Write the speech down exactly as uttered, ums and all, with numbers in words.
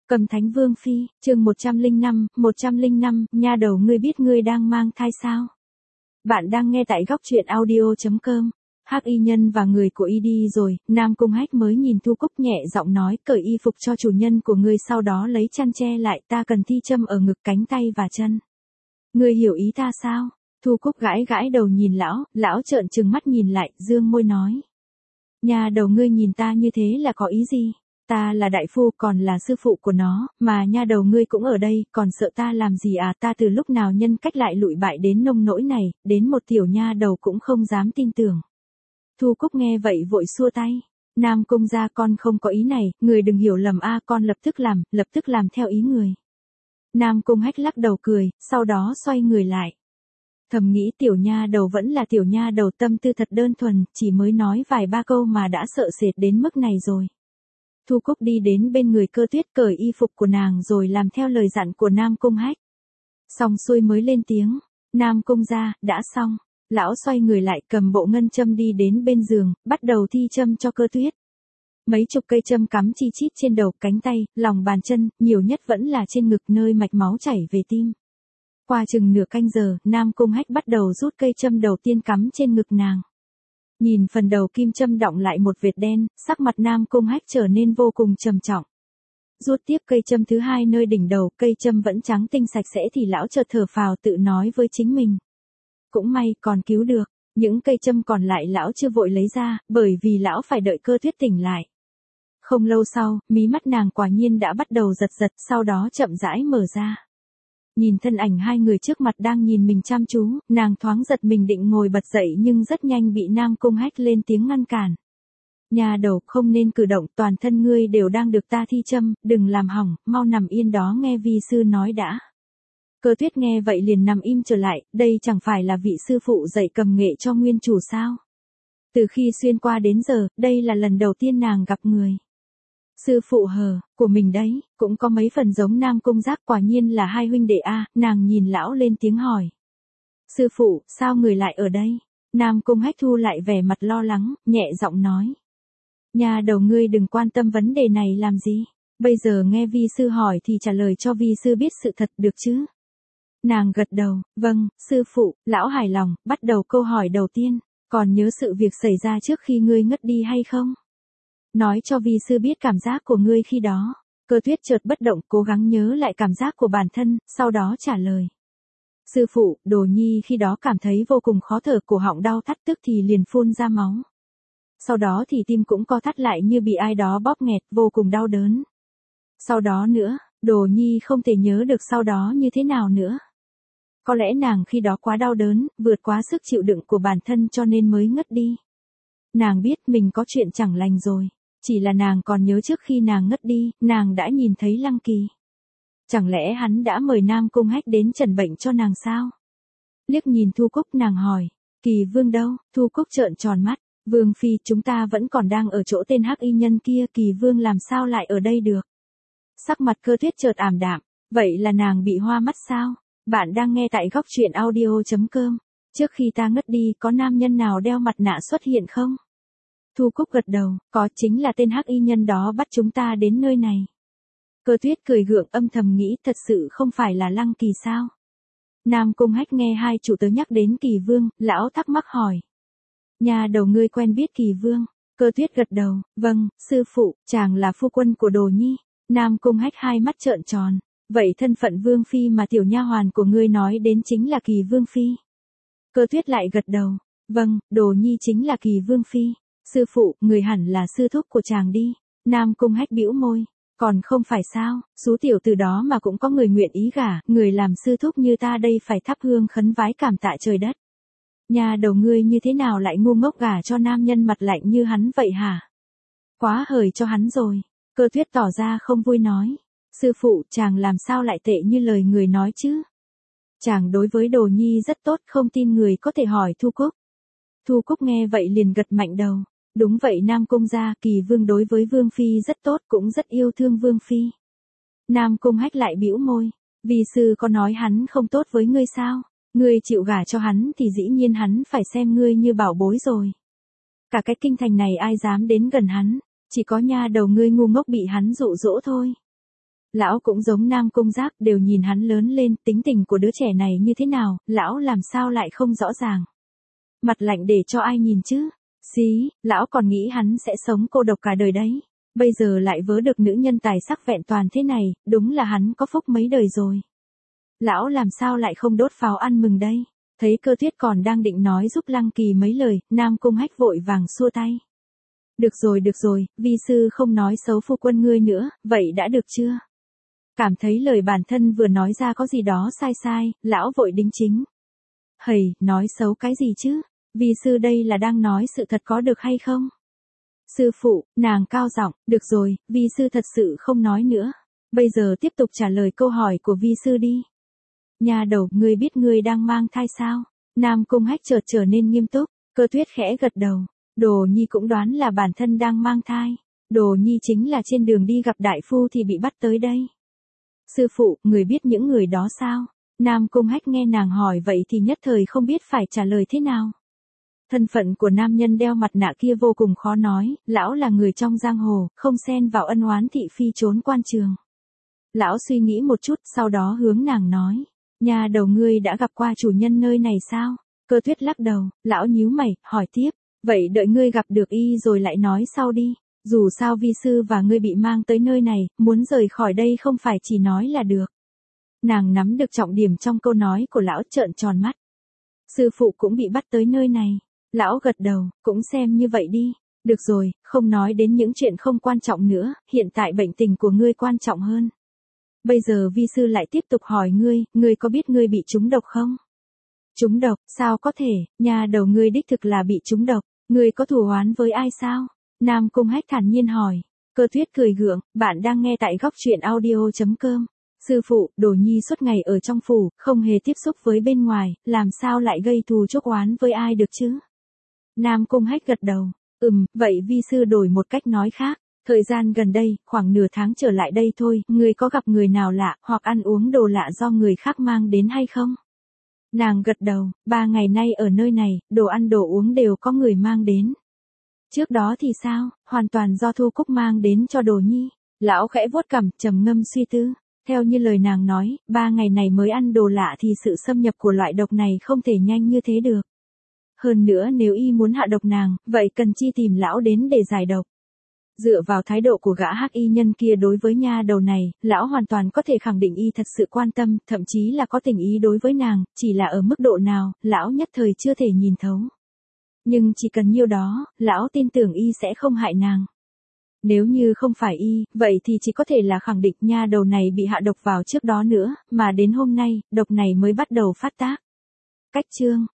Cầm Thánh Vương Phi, chương một trăm lẻ năm, một trăm lẻ năm, nha đầu ngươi biết ngươi đang mang thai sao? Bạn đang nghe tại góc truyện audio chấm com. Hắc y nhân và người của y đi rồi, Nam Cung Hách mới nhìn Thu Cúc nhẹ giọng nói, cởi y phục cho chủ nhân của ngươi, sau đó lấy chăn che lại, ta cần thi châm ở ngực, cánh tay và chân. Ngươi hiểu ý ta sao? Thu Cúc gãi gãi đầu nhìn lão, lão trợn trừng mắt nhìn lại, dương môi nói. Nha đầu ngươi nhìn ta như thế là có ý gì? Ta là đại phu còn là sư phụ của nó, mà nha đầu ngươi cũng ở đây, còn sợ ta làm gì à? Ta từ lúc nào nhân cách lại lụi bại đến nông nỗi này, đến một tiểu nha đầu cũng không dám tin tưởng. Thu Cúc nghe vậy vội xua tay. Nam Cung gia, con không có ý này, người đừng hiểu lầm a, con lập tức làm, lập tức làm theo ý người. Nam Cung Hách lắc đầu cười, sau đó xoay người lại. Thầm nghĩ tiểu nha đầu vẫn là tiểu nha đầu, tâm tư thật đơn thuần, chỉ mới nói vài ba câu mà đã sợ sệt đến mức này rồi. Thu Cúc đi đến bên người Cơ Tuyết, cởi y phục của nàng rồi làm theo lời dặn của Nam Cung Hách. Xong xuôi mới lên tiếng, Nam Cung gia, đã xong. Lão xoay người lại, cầm bộ ngân châm đi đến bên giường, bắt đầu thi châm cho Cơ Tuyết. Mấy chục cây châm cắm chi chít trên đầu, cánh tay, lòng bàn chân, nhiều nhất vẫn là trên ngực nơi mạch máu chảy về tim. Qua chừng nửa canh giờ, Nam Cung Hách bắt đầu rút cây châm đầu tiên cắm trên ngực nàng. Nhìn phần đầu kim châm đọng lại một vệt đen, sắc mặt Nam Cung Hách trở nên vô cùng trầm trọng. Rút tiếp cây châm thứ hai nơi đỉnh đầu, cây châm vẫn trắng tinh sạch sẽ thì lão chợt thở phào tự nói với chính mình. Cũng may còn cứu được, những cây châm còn lại lão chưa vội lấy ra, bởi vì lão phải đợi Cơ Tuyết tỉnh lại. Không lâu sau, mí mắt nàng quả nhiên đã bắt đầu giật giật, sau đó chậm rãi mở ra. Nhìn thân ảnh hai người trước mặt đang nhìn mình chăm chú, nàng thoáng giật mình định ngồi bật dậy nhưng rất nhanh bị Nam Cung Hách lên tiếng ngăn cản. Nhà đầu, không nên cử động, toàn thân ngươi đều đang được ta thi châm, đừng làm hỏng, mau nằm yên đó nghe vi sư nói đã. Cơ Tuyết nghe vậy liền nằm im trở lại, đây chẳng phải là vị sư phụ dạy cầm nghệ cho nguyên chủ sao? Từ khi xuyên qua đến giờ, đây là lần đầu tiên nàng gặp người. Sư phụ hờ, của mình đấy, cũng có mấy phần giống Nam Cung Giác, quả nhiên là hai huynh đệ a, nàng nhìn lão lên tiếng hỏi. Sư phụ, sao người lại ở đây? Nam Cung Hách thu lại vẻ mặt lo lắng, nhẹ giọng nói. Nhà đầu ngươi đừng quan tâm vấn đề này làm gì, bây giờ nghe vi sư hỏi thì trả lời cho vi sư biết sự thật được chứ? Nàng gật đầu, vâng, sư phụ, lão hài lòng, bắt đầu câu hỏi đầu tiên, còn nhớ sự việc xảy ra trước khi ngươi ngất đi hay không? Nói cho vi sư biết cảm giác của ngươi khi đó. Cơ Tuyết chợt bất động, cố gắng nhớ lại cảm giác của bản thân, sau đó trả lời. Sư phụ, Đồ Nhi khi đó cảm thấy vô cùng khó thở, cổ họng đau thắt, tức thì liền phun ra máu. Sau đó thì tim cũng co thắt lại như bị ai đó bóp nghẹt, vô cùng đau đớn. Sau đó nữa, Đồ Nhi không thể nhớ được sau đó như thế nào nữa. Có lẽ nàng khi đó quá đau đớn, vượt quá sức chịu đựng của bản thân cho nên mới ngất đi. Nàng biết mình có chuyện chẳng lành rồi. Chỉ là nàng còn nhớ trước khi nàng ngất đi, nàng đã nhìn thấy Lăng Kỳ. Chẳng lẽ hắn đã mời Nam Cung Hách đến trần bệnh cho nàng sao? Liếc nhìn Thu Cúc, nàng hỏi, Kỳ Vương đâu? Thu Cúc trợn tròn mắt, Vương Phi, chúng ta vẫn còn đang ở chỗ tên hắc y nhân kia, Kỳ Vương làm sao lại ở đây được? Sắc mặt Cơ Tuyết chợt ảm đạm, vậy là nàng bị hoa mắt sao? Bạn đang nghe tại góc truyện audio chấm com. Trước khi ta ngất đi, có nam nhân nào đeo mặt nạ xuất hiện không? Thu Cúc gật đầu, có, chính là tên hắc y nhân đó bắt chúng ta đến nơi này. Cơ Tuyết cười gượng, âm thầm nghĩ, thật sự không phải là Lăng Kỳ sao? Nam Cung Hách nghe hai chủ tớ nhắc đến Kỳ Vương, lão thắc mắc hỏi. Nhà đầu ngươi quen biết Kỳ Vương? Cơ Tuyết gật đầu, vâng, sư phụ, chàng là phu quân của Đồ Nhi. Nam Cung Hách hai mắt trợn tròn, vậy thân phận Vương Phi mà tiểu nha hoàn của ngươi nói đến chính là Kỳ Vương Phi. Cơ Tuyết lại gật đầu, vâng, Đồ Nhi chính là Kỳ Vương Phi. Sư phụ, người hẳn là sư thúc của chàng đi. Nam Cung Hách bĩu môi, còn không phải sao, số tiểu từ đó mà cũng có người nguyện ý gả, người làm sư thúc như ta đây phải thắp hương khấn vái cảm tạ trời đất. Nhà đầu ngươi như thế nào lại ngu ngốc gả cho nam nhân mặt lạnh như hắn vậy hả? Quá hời cho hắn rồi. Cơ Tuyết tỏ ra không vui nói. Sư phụ, chàng làm sao lại tệ như lời người nói chứ? Chàng đối với Đồ Nhi rất tốt, không tin người có thể hỏi Thu Cúc. Thu Cúc nghe vậy liền gật mạnh đầu. Đúng vậy Nam Cung gia, Kỳ Vương đối với Vương Phi rất tốt, cũng rất yêu thương Vương Phi. Nam Cung Hách lại bĩu môi. Vi sư có nói hắn không tốt với ngươi sao? Ngươi chịu gả cho hắn thì dĩ nhiên hắn phải xem ngươi như bảo bối rồi. Cả cái kinh thành này ai dám đến gần hắn, chỉ có nha đầu ngươi ngu ngốc bị hắn dụ dỗ thôi. Lão cũng giống Nam Cung Giáp, đều nhìn hắn lớn lên, tính tình của đứa trẻ này như thế nào, lão làm sao lại không rõ ràng. Mặt lạnh để cho ai nhìn chứ? Xí, lão còn nghĩ hắn sẽ sống cô độc cả đời đấy. Bây giờ lại vớ được nữ nhân tài sắc vẹn toàn thế này, đúng là hắn có phúc mấy đời rồi. Lão làm sao lại không đốt pháo ăn mừng đây? Thấy Cơ Tuyết còn đang định nói giúp Lăng Kỳ mấy lời, Nam Cung Hách vội vàng xua tay. Được rồi được rồi, vi sư không nói xấu phu quân ngươi nữa, vậy đã được chưa? Cảm thấy lời bản thân vừa nói ra có gì đó sai sai, lão vội đính chính. Hầy, nói xấu cái gì chứ? Vi sư đây là đang nói sự thật có được hay không? Sư phụ, nàng cao giọng, được rồi, vi sư thật sự không nói nữa. Bây giờ tiếp tục trả lời câu hỏi của vi sư đi. Nhà đầu, ngươi biết ngươi đang mang thai sao? Nam Cung Hách chợt trở nên nghiêm túc, Cơ Tuyết khẽ gật đầu. Đồ Nhi cũng đoán là bản thân đang mang thai. Đồ Nhi chính là trên đường đi gặp đại phu thì bị bắt tới đây. Sư phụ, người biết những người đó sao? Nam Cung Hách nghe nàng hỏi vậy thì nhất thời không biết phải trả lời thế nào. Thân phận của nam nhân đeo mặt nạ kia vô cùng khó nói, lão là người trong giang hồ, không xen vào ân oán thị phi trốn quan trường. Lão suy nghĩ một chút, sau đó hướng nàng nói, nhà đầu ngươi đã gặp qua chủ nhân nơi này sao? Cơ Tuyết lắc đầu, lão nhíu mày, hỏi tiếp, vậy đợi ngươi gặp được y rồi lại nói sau đi. Dù sao vi sư và ngươi bị mang tới nơi này, muốn rời khỏi đây không phải chỉ nói là được. Nàng nắm được trọng điểm trong câu nói của lão, trợn tròn mắt. Sư phụ cũng bị bắt tới nơi này. Lão gật đầu, cũng xem như vậy đi. Được rồi, không nói đến những chuyện không quan trọng nữa, hiện tại bệnh tình của ngươi quan trọng hơn. Bây giờ vi sư lại tiếp tục hỏi ngươi, ngươi có biết ngươi bị trúng độc không? Trúng độc, sao có thể, nhà đầu ngươi đích thực là bị trúng độc, ngươi có thù oán với ai sao? Nam Cung Hách thản nhiên hỏi. Cơ Tuyết cười gượng, bạn đang nghe tại góc truyện audio chấm com. Sư phụ, Đồ Nhi suốt ngày ở trong phủ, không hề tiếp xúc với bên ngoài, làm sao lại gây thù chuốc oán với ai được chứ? Nam Cung Hách gật đầu, ừm, vậy vi sư đổi một cách nói khác. Thời gian gần đây, khoảng nửa tháng trở lại đây thôi, ngươi có gặp người nào lạ, hoặc ăn uống đồ lạ do người khác mang đến hay không? Nàng gật đầu, ba ngày nay ở nơi này, đồ ăn đồ uống đều có người mang đến. Trước đó thì sao, hoàn toàn do Thu Cúc mang đến cho Đồ Nhi. Lão khẽ vuốt cằm, trầm ngâm suy tư. Theo như lời nàng nói, ba ngày này mới ăn đồ lạ thì sự xâm nhập của loại độc này không thể nhanh như thế được. Hơn nữa nếu y muốn hạ độc nàng, vậy cần chi tìm lão đến để giải độc. Dựa vào thái độ của gã hắc y nhân kia đối với nha đầu này, lão hoàn toàn có thể khẳng định y thật sự quan tâm, thậm chí là có tình ý đối với nàng, chỉ là ở mức độ nào, lão nhất thời chưa thể nhìn thấu. Nhưng chỉ cần nhiêu đó, lão tin tưởng y sẽ không hại nàng. Nếu như không phải y, vậy thì chỉ có thể là khẳng định nha đầu này bị hạ độc vào trước đó nữa, mà đến hôm nay, độc này mới bắt đầu phát tác. Cách chương